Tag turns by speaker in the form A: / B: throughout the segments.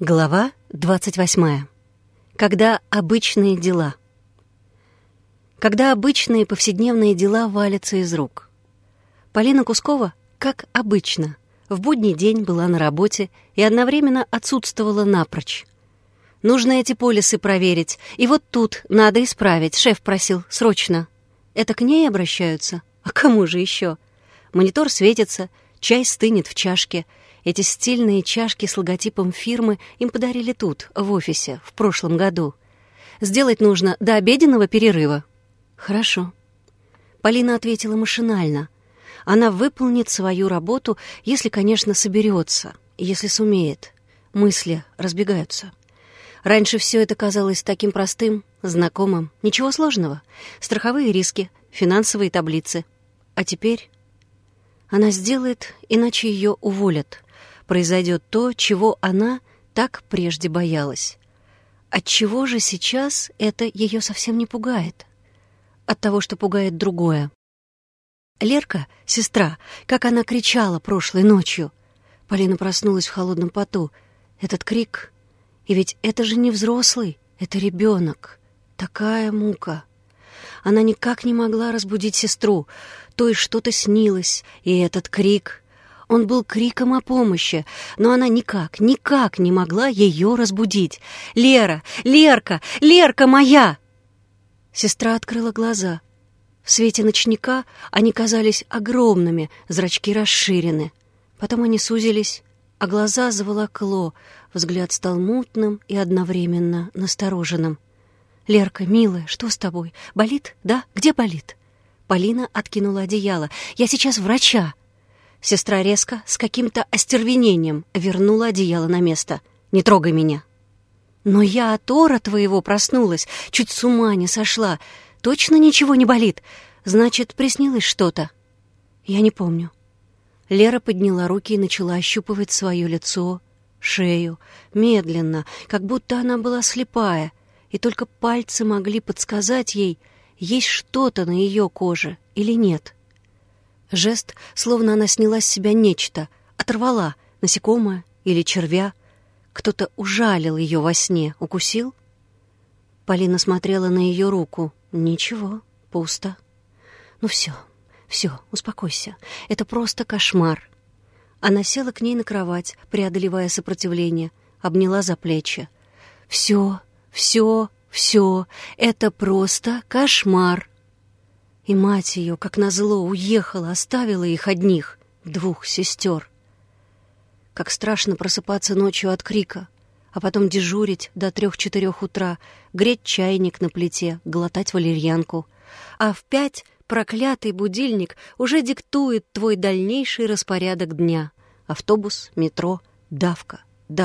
A: Глава 28. Когда обычные дела. Когда обычные повседневные дела валятся из рук. Полина Кускова, как обычно, в будний день была на работе и одновременно отсутствовала напрочь. «Нужно эти полисы проверить, и вот тут надо исправить», — шеф просил, срочно. Это к ней обращаются? А кому же еще? Монитор светится, чай стынет в чашке. Эти стильные чашки с логотипом фирмы им подарили тут, в офисе, в прошлом году. Сделать нужно до обеденного перерыва. Хорошо. Полина ответила машинально. Она выполнит свою работу, если, конечно, соберется, если сумеет. Мысли разбегаются. Раньше все это казалось таким простым, знакомым. Ничего сложного. Страховые риски, финансовые таблицы. А теперь она сделает, иначе ее уволят. Произойдет то, чего она так прежде боялась. Отчего же сейчас это ее совсем не пугает? От того, что пугает другое. Лерка, сестра, как она кричала прошлой ночью. Полина проснулась в холодном поту. Этот крик... И ведь это же не взрослый, это ребенок. Такая мука. Она никак не могла разбудить сестру. Той что-то снилось, и этот крик... Он был криком о помощи, но она никак не могла ее разбудить. «Лера! Лерка! Лерка моя!» Сестра открыла глаза. В свете ночника они казались огромными, зрачки расширены. Потом они сузились, а глаза заволокло, взгляд стал мутным и одновременно настороженным. «Лерка, милая, что с тобой? Болит, да? Где болит?» Полина откинула одеяло. «Я сейчас врача!» Сестра резко, с каким-то остервенением, вернула одеяло на место. «Не трогай меня!» «Но я от ора твоего проснулась, чуть с ума не сошла. Точно ничего не болит? Значит, приснилось что-то?» «Я не помню». Лера подняла руки и начала ощупывать свое лицо, шею, медленно, как будто она была слепая, и только пальцы могли подсказать ей, есть что-то на ее коже или нет. Жест, словно она сняла с себя нечто, оторвала насекомое или червя. Кто-то ужалил ее во сне, укусил. Полина смотрела на ее руку. Ничего, пусто. Ну все, успокойся. Это просто кошмар. Она села к ней на кровать, преодолевая сопротивление, обняла за плечи. Все, это просто кошмар. И мать ее, как назло, уехала, оставила их одних, двух сестер. Как страшно просыпаться ночью от крика, а потом дежурить до 3-4 утра, греть чайник на плите, глотать валерьянку. А в 5 проклятый будильник уже диктует твой дальнейший распорядок дня. Автобус, метро, давка,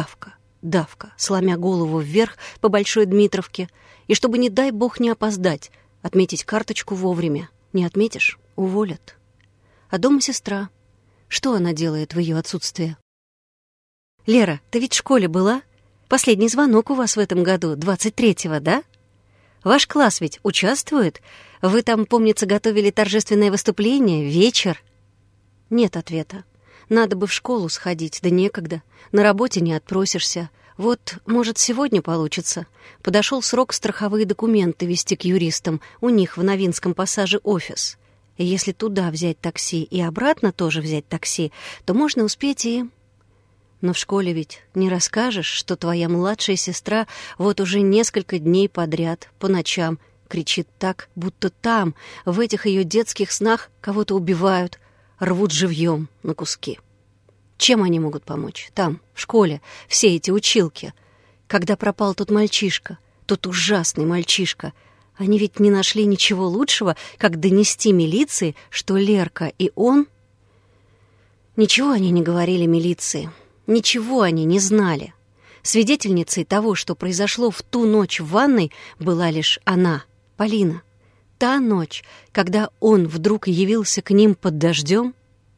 A: сломя голову вверх по Большой Дмитровке. И чтобы, не дай бог, не опоздать, отметить карточку вовремя. Не отметишь — уволят. А дома сестра. Что она делает в ее отсутствие? «Лера, ты ведь в школе была? Последний звонок у вас в этом году, 23-го, да? Ваш класс ведь участвует? Вы там, помнится, готовили торжественное выступление, вечер?» Нет ответа. Надо бы в школу сходить, да некогда. На работе не отпросишься. Вот, может, сегодня получится. Подошел срок страховые документы везти к юристам. У них в Новинском пассаже офис. И если туда взять такси и обратно тоже взять такси, то можно успеть и... Но в школе ведь не расскажешь, что твоя младшая сестра вот уже несколько дней подряд, по ночам, кричит так, будто там, в этих ее детских снах, кого-то убивают, рвут живьем на куски. Чем они могут помочь? Там, в школе, все эти училки. Когда пропал тот мальчишка, тот ужасный мальчишка, они ведь не нашли ничего лучшего, как донести милиции, что Лерка и он... Ничего они не говорили милиции, ничего они не знали. Свидетельницей того, что произошло в ту ночь в ванной, была лишь она, Полина. Та ночь, когда он вдруг явился к ним под дождем.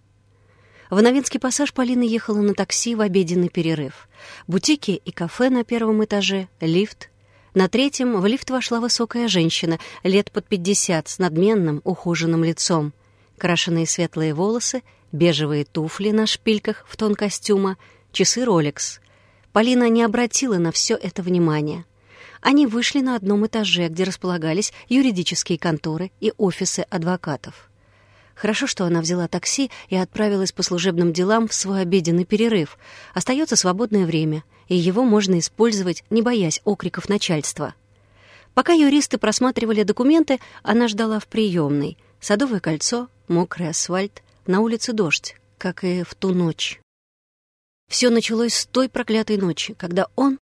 A: В Новинский пассаж Полина ехала на такси в обеденный перерыв. Бутики и кафе на 1-м этаже, лифт. На 3-м в лифт вошла высокая женщина, лет под 50, с надменным, ухоженным лицом. Крашеные светлые волосы, бежевые туфли на шпильках в тон костюма, часы Rolex. Полина не обратила на все это внимания. Они вышли на одном этаже, где располагались юридические конторы и офисы адвокатов. Хорошо, что она взяла такси и отправилась по служебным делам в свой обеденный перерыв. Остается свободное время, и его можно использовать, не боясь окриков начальства. Пока юристы просматривали документы, она ждала в приемной. Садовое кольцо, мокрый асфальт, на улице дождь, как и в ту ночь. Все началось с той проклятой ночи, когда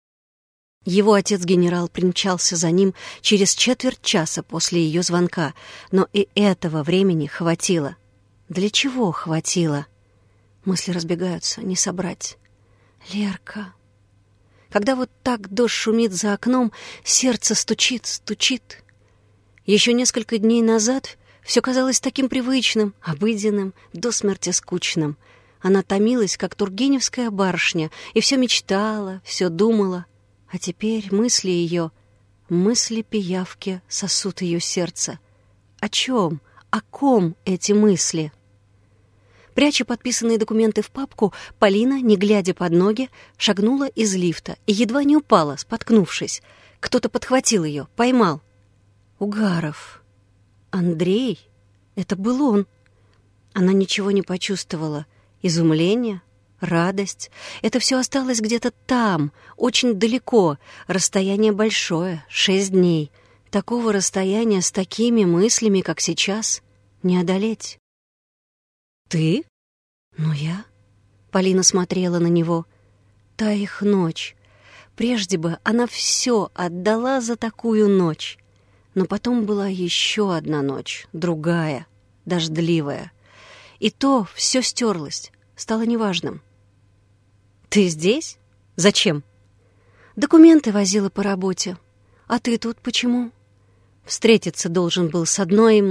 A: его отец-генерал примчался за ним через четверть часа после ее звонка, но и этого времени хватило. Для чего хватило? Мысли разбегаются, не собрать. Лерка. Когда вот так дождь шумит за окном, сердце стучит, стучит. Еще несколько дней назад все казалось таким привычным, обыденным, до смерти скучным. Она томилась, как тургеневская барышня, и все мечтала, все думала. А теперь мысли ее, мысли пиявки сосут ее сердце. О чем, о ком эти мысли? Пряча подписанные документы в папку, Полина, не глядя под ноги, шагнула из лифта и едва не упала, споткнувшись. Кто-то подхватил ее, поймал. Угаров. Андрей? Это был он. Она ничего не почувствовала. Изумление, радость. Это все осталось где-то там, очень далеко. Расстояние большое, 6 дней. Такого расстояния с такими мыслями, как сейчас, не одолеть. «Ты?» «Ну, я?» Полина смотрела на него. Та их ночь. Прежде бы она все отдала за такую ночь. Но потом была еще одна ночь, другая, дождливая. И то все стерлось, стало неважным. «Ты здесь? Зачем?» «Документы возила по работе. А ты тут почему?» «Встретиться должен был с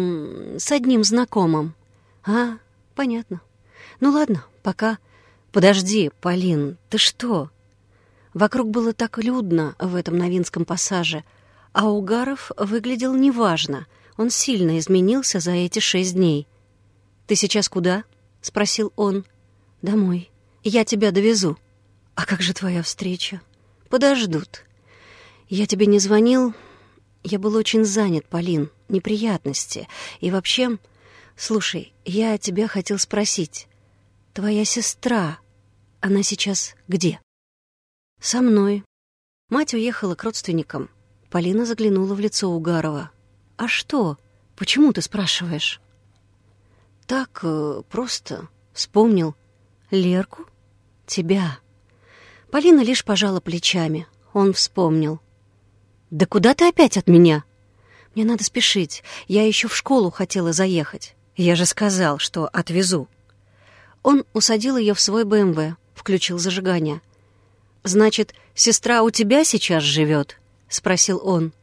A: одним знакомым». «А, понятно. Ну ладно, пока». «Подожди, Полин, ты что?» Вокруг было так людно в этом Новинском пассаже, а Угаров выглядел неважно. Он сильно изменился за эти 6 дней. «Ты сейчас куда?» — спросил он. «Домой. Я тебя довезу». «А как же твоя встреча?» «Подождут». «Я тебе не звонил. Я был очень занят, Полин. Неприятности. И вообще... Слушай, я тебя хотел спросить. Твоя сестра, она сейчас где?» «Со мной». Мать уехала к родственникам. Полина заглянула в лицо Угарова. «А что? Почему ты спрашиваешь?» «Так, просто вспомнил. Лерку? Тебя». Полина лишь пожала плечами. Он вспомнил. «Да куда ты опять от меня?» «Мне надо спешить. Я еще в школу хотела заехать. Я же сказал, что отвезу». Он усадил ее в свой БМВ, включил зажигание. «Значит, сестра у тебя сейчас живет?» — спросил он.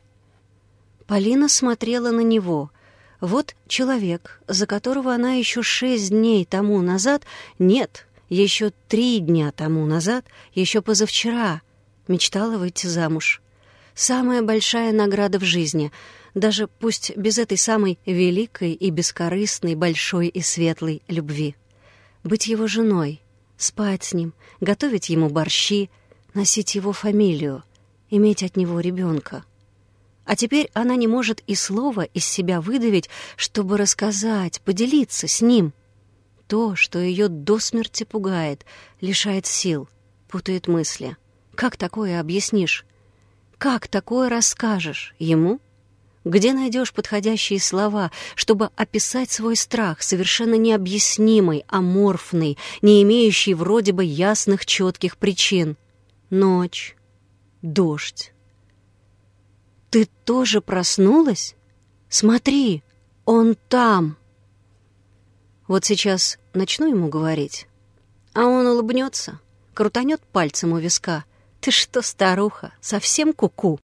A: Полина смотрела на него. Вот человек, за которого она еще 6 дней тому назад... Нет, еще 3 дня тому назад, еще позавчера, мечтала выйти замуж. Самая большая награда в жизни, даже пусть без этой самой великой и бескорыстной, большой и светлой любви. Быть его женой, спать с ним, готовить ему борщи, носить его фамилию, иметь от него ребенка. А теперь она не может и слова из себя выдавить, чтобы рассказать, поделиться с ним. То, что ее до смерти пугает, лишает сил, путает мысли. Как такое объяснишь? Как такое расскажешь ему? Где найдешь подходящие слова, чтобы описать свой страх, совершенно необъяснимый, аморфный, не имеющий вроде бы ясных, четких причин? Ночь, дождь. «Ты тоже проснулась? Смотри, он там!» Вот сейчас начну ему говорить, а он улыбнется, крутанет пальцем у виска. «Ты что, старуха, совсем куку?»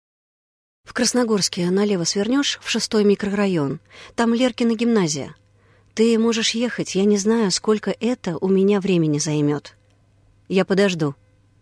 A: В Красногорске налево свернешь в 6-й микрорайон. Там Леркина гимназия. Ты можешь ехать, я не знаю, сколько это у меня времени займет. Я подожду.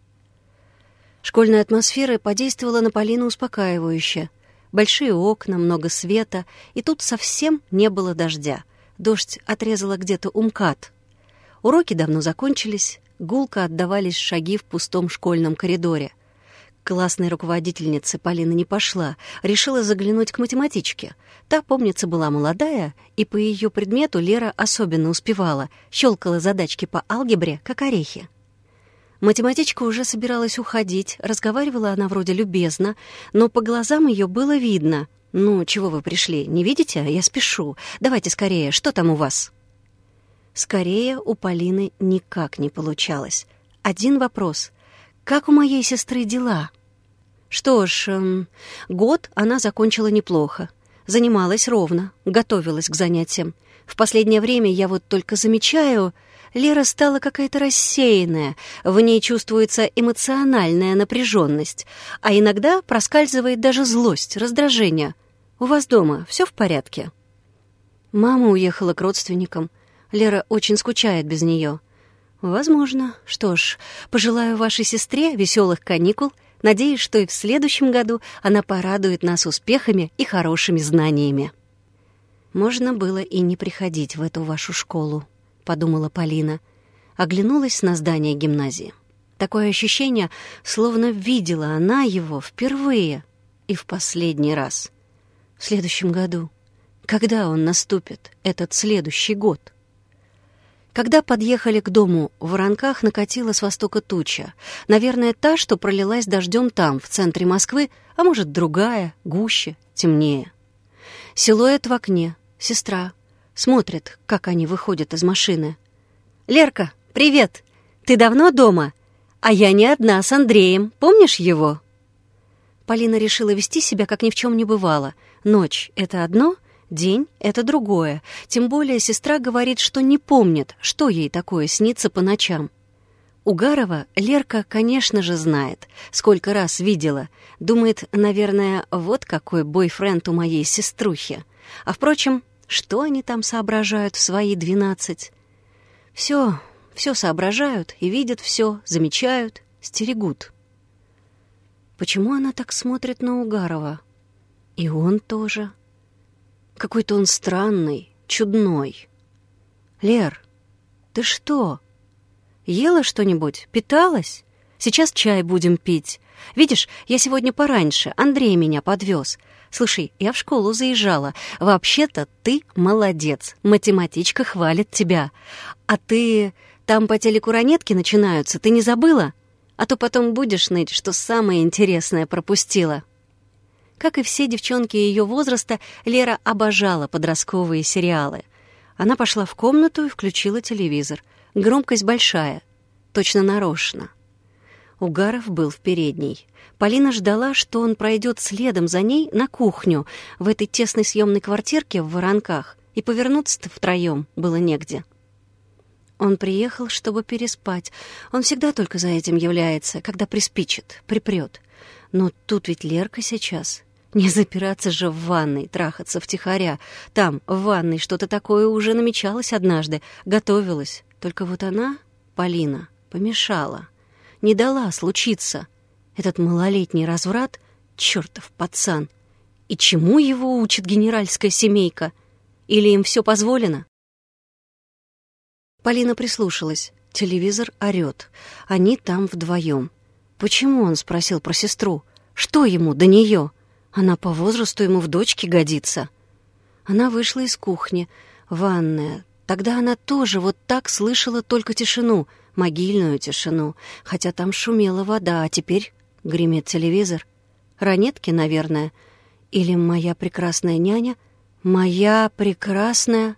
A: Школьная атмосфера подействовала на Полину успокаивающе. Большие окна, много света, и тут совсем не было дождя. Дождь отрезала где-то у МКАД. Уроки давно закончились, гулко отдавались шаги в пустом школьном коридоре. К классной руководительнице Полина не пошла, решила заглянуть к математичке. Та, помнится, была молодая, и по ее предмету Лера особенно успевала, щелкала задачки по алгебре, как орехи. Математичка уже собиралась уходить, разговаривала она вроде любезно, но по глазам ее было видно. «Ну, чего вы пришли, не видите? Я спешу. Давайте скорее, что там у вас?» Скорее у Полины никак не получалось. Один вопрос. «Как у моей сестры дела?» Что ж, год она закончила неплохо. Занималась ровно, готовилась к занятиям. В последнее время я вот только замечаю, Лера стала какая-то рассеянная, в ней чувствуется эмоциональная напряженность, а иногда проскальзывает даже злость, раздражение. «У вас дома все в порядке?» Мама уехала к родственникам. Лера очень скучает без нее. «Возможно. Что ж, пожелаю вашей сестре веселых каникул. Надеюсь, что и в следующем году она порадует нас успехами и хорошими знаниями». «Можно было и не приходить в эту вашу школу», — подумала Полина. Оглянулась на здание гимназии. Такое ощущение, словно видела она его впервые и в последний раз. В следующем году. Когда он наступит, этот следующий год? Когда подъехали к дому в Воронках, накатила с востока туча. Наверное, та, что пролилась дождем там, в центре Москвы, а может, другая, гуще, темнее. Силуэт в окне, сестра. Смотрит, как они выходят из машины. «Лерка, привет! Ты давно дома? А я не одна, с Андреем. Помнишь его?» Полина решила вести себя, как ни в чем не бывало. Ночь — это одно, день — это другое. Тем более сестра говорит, что не помнит, что ей такое снится по ночам. Угарова Лерка, конечно же, знает. Сколько раз видела. Думает, наверное, вот какой бойфренд у моей сеструхи. А, впрочем, что они там соображают в свои 12? Все соображают и видят все, замечают, стерегут. Почему она так смотрит на Угарова? И он тоже. Какой-то он странный, чудной. «Лер, ты что? Ела что-нибудь? Питалась? Сейчас чай будем пить. Видишь, я сегодня пораньше, Андрей меня подвез. Слушай, я в школу заезжала. Вообще-то ты молодец, математичка хвалит тебя. А ты... Там по телеку ранетки начинаются, ты не забыла? А то потом будешь ныть, что самое интересное пропустила». Как и все девчонки ее возраста, Лера обожала подростковые сериалы. Она пошла в комнату и включила телевизор. Громкость большая, точно нарочно. Угаров был в передней. Полина ждала, что он пройдет следом за ней на кухню в этой тесной съемной квартирке в Воронках, и повернуться-то втроем было негде. Он приехал, чтобы переспать. Он всегда только за этим является, когда приспичит, припрет. Но тут ведь Лерка сейчас. Не запираться же в ванной, трахаться втихаря. Там, в ванной, что-то такое уже намечалось однажды, готовилось. Только вот она, Полина, помешала. Не дала случиться. Этот малолетний разврат — чертов пацан. И чему его учит генеральская семейка? Или им все позволено? Полина прислушалась. Телевизор орёт. Они там вдвоем. Почему он спросил про сестру? Что ему до нее? Она по возрасту ему в дочке годится. Она вышла из кухни. Ванная. Тогда она тоже вот так слышала только тишину, могильную тишину, хотя там шумела вода, а теперь гремит телевизор. Ранетки, наверное. Или моя прекрасная няня? Моя прекрасная...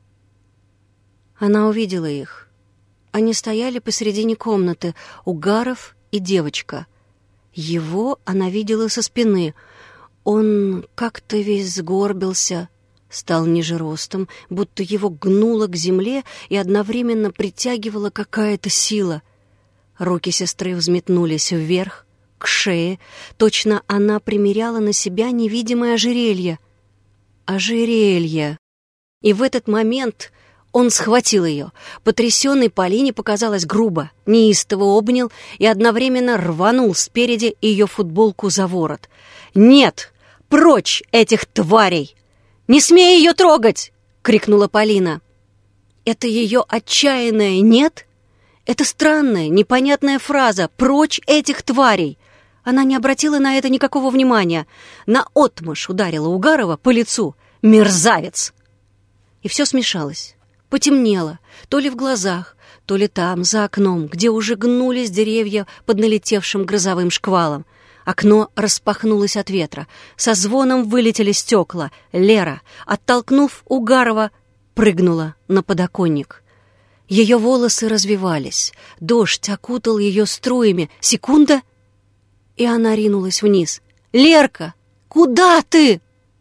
A: Она увидела их. Они стояли посередине комнаты, Угаров и девочка. Его она видела со спины. Он как-то весь сгорбился, стал ниже ростом, будто его гнуло к земле и одновременно притягивала какая-то сила. Руки сестры взметнулись вверх, к шее. Точно она примеряла на себя невидимое ожерелье. Ожерелье. И в этот момент... Он схватил ее. Потрясенной Полине показалось грубо, неистово обнял и одновременно рванул спереди ее футболку за ворот. «Нет! Прочь этих тварей! Не смей ее трогать!» — крикнула Полина. Это ее отчаянное «нет» Это странная, непонятная фраза «прочь этих тварей». Она не обратила на это никакого внимания. Наотмашь ударила Угарова по лицу. «Мерзавец!» И все смешалось. Потемнело, то ли в глазах, то ли там, за окном, где уже гнулись деревья под налетевшим грозовым шквалом. Окно распахнулось от ветра. Со звоном вылетели стекла. Лера, оттолкнув Угарова, прыгнула на подоконник. Ее волосы развивались. Дождь окутал ее струями. Секунда, и она ринулась вниз. «Лерка, куда ты?»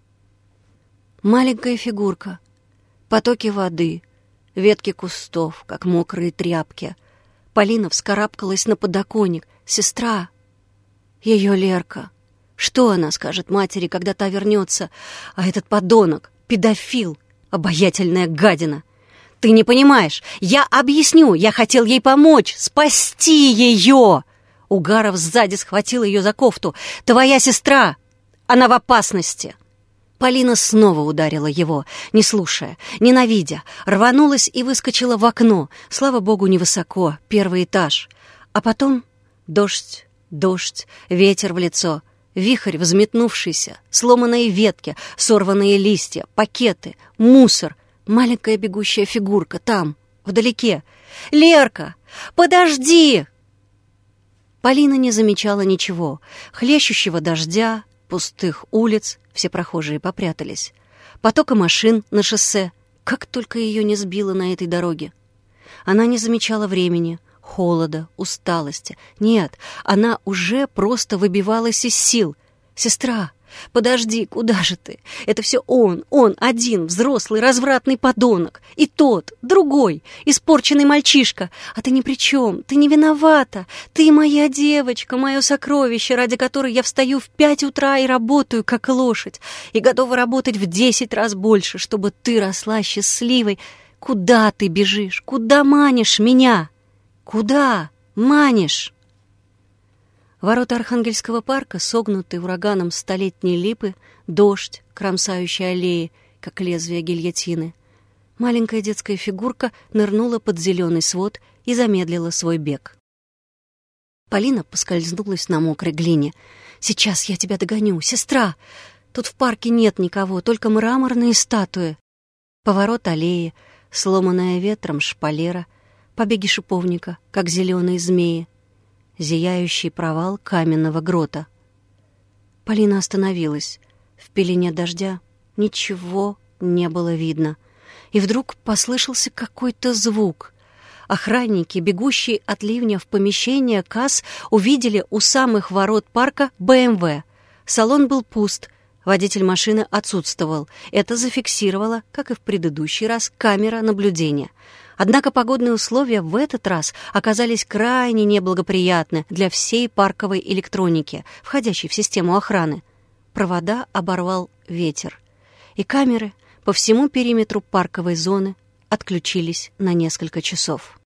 A: Маленькая фигурка. Потоки воды, ветки кустов, как мокрые тряпки. Полина вскарабкалась на подоконник. «Сестра!» Ее Лерка. Что она скажет матери, когда та вернется? А этот подонок, педофил, обаятельная гадина. Ты не понимаешь. Я объясню. Я хотел ей помочь, спасти ее. Угаров сзади схватил ее за кофту. Твоя сестра, она в опасности. Полина снова ударила его, не слушая, ненавидя, рванулась и выскочила в окно. Слава богу, невысоко, 1-й этаж. А потом дождь, ветер в лицо, вихрь взметнувшийся, сломанные ветки, сорванные листья, пакеты, мусор, маленькая бегущая фигурка там, вдалеке. «Лерка, подожди!» Полина не замечала ничего. Хлещущего дождя, пустых улиц, все прохожие попрятались. Потока машин на шоссе, как только ее не сбило на этой дороге. Она не замечала времени, холода, усталости. Нет, она уже просто выбивалась из сил. «Сестра, подожди, куда же ты? Это все он один, взрослый, развратный подонок. И тот, другой, испорченный мальчишка. А ты ни при чем, ты не виновата. Ты моя девочка, мое сокровище, ради которой я встаю в 5 утра и работаю, как лошадь, и готова работать в 10 раз больше, чтобы ты росла счастливой. Куда ты бежишь? Куда манишь меня? Куда манишь?» Ворота Архангельского парка, согнутые ураганом столетней липы, дождь, кромсающий аллеи, как лезвие гильотины. Маленькая детская фигурка нырнула под зеленый свод и замедлила свой бег. Полина поскользнулась на мокрой глине. «Сейчас я тебя догоню, сестра! Тут в парке нет никого, только мраморные статуи». Поворот аллеи, сломанная ветром шпалера, побеги шиповника, как зеленые змеи, зияющий провал каменного грота. Полина остановилась. В пелене дождя ничего не было видно. И вдруг послышался какой-то звук. Охранники, бегущие от ливня в помещение касс, увидели у самых ворот парка БМВ. Салон был пуст, водитель машины отсутствовал. Это зафиксировала, как и в предыдущий раз, камера наблюдения. Однако погодные условия в этот раз оказались крайне неблагоприятны для всей парковой электроники, входящей в систему охраны. Провода оборвал ветер, и камеры по всему периметру парковой зоны отключились на несколько часов.